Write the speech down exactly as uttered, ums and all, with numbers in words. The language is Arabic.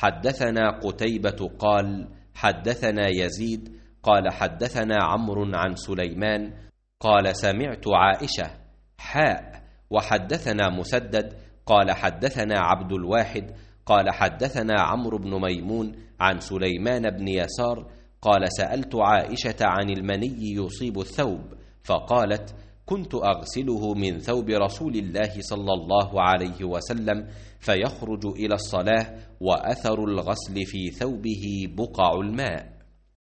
حدثنا قتيبة قال حدثنا يزيد قال حدثنا عمرو عن سليمان قال سمعت عائشة حاء وحدثنا مسدد قال حدثنا عبد الواحد قال حدثنا عمرو بن ميمون عن سليمان بن يسار قال سألت عائشة عن المني يصيب الثوب فقالت كنت أغسله من ثوب رسول الله صلى الله عليه وسلم فيخرج إلى الصلاة وأثر الغسل في ثوبه بقع الماء.